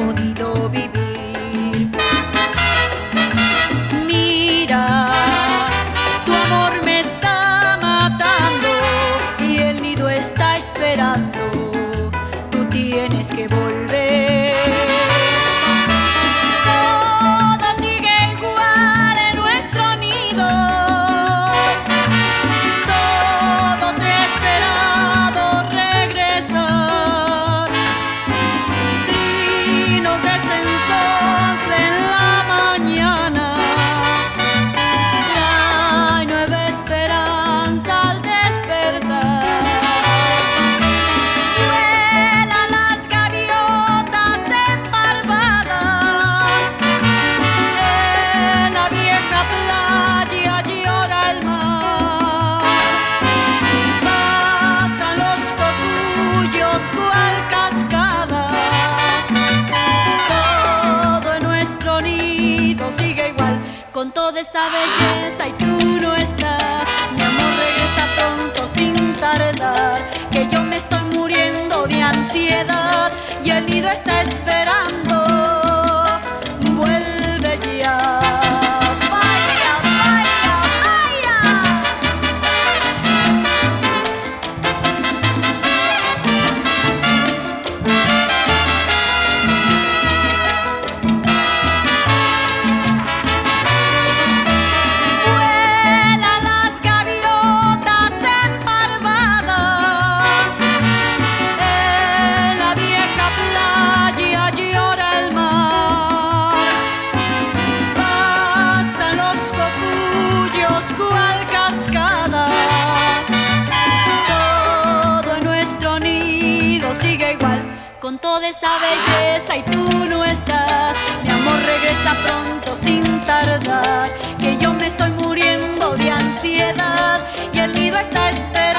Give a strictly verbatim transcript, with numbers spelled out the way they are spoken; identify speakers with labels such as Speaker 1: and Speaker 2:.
Speaker 1: podido vivir. Mira, tu amor me está matando y el nido está esperando. Tú tienes que volver. Todo sigue igual en nuestro nido. Todo te ha esperado regresar. Trinos de cenzontle en la mañana trae nueva esperanza al despertar. Vuelan las gaviotas emparvadas en la vieja playa, llora el mar. Pasan los cocuyos cual cascada. Todo en nuestro nido sigue igual, con toda esa belleza, y tú no estás. Mi amor, regresa pronto sin tardar, que yo me estoy muriendo de ansiedad y el nido está esperando. Vuelve ya. Vaya, vaya, vaya. Vuelan las gaviotas emparvadas en la vieja playa, llora el mar. Pasan los cocuyos cual cascada. Todo en nuestro nido sigue igual, con toda esa belleza, y tú no estás. Mi amor, regresa pronto sin tardar, que yo me estoy muriendo de ansiedad y el nido está esperando.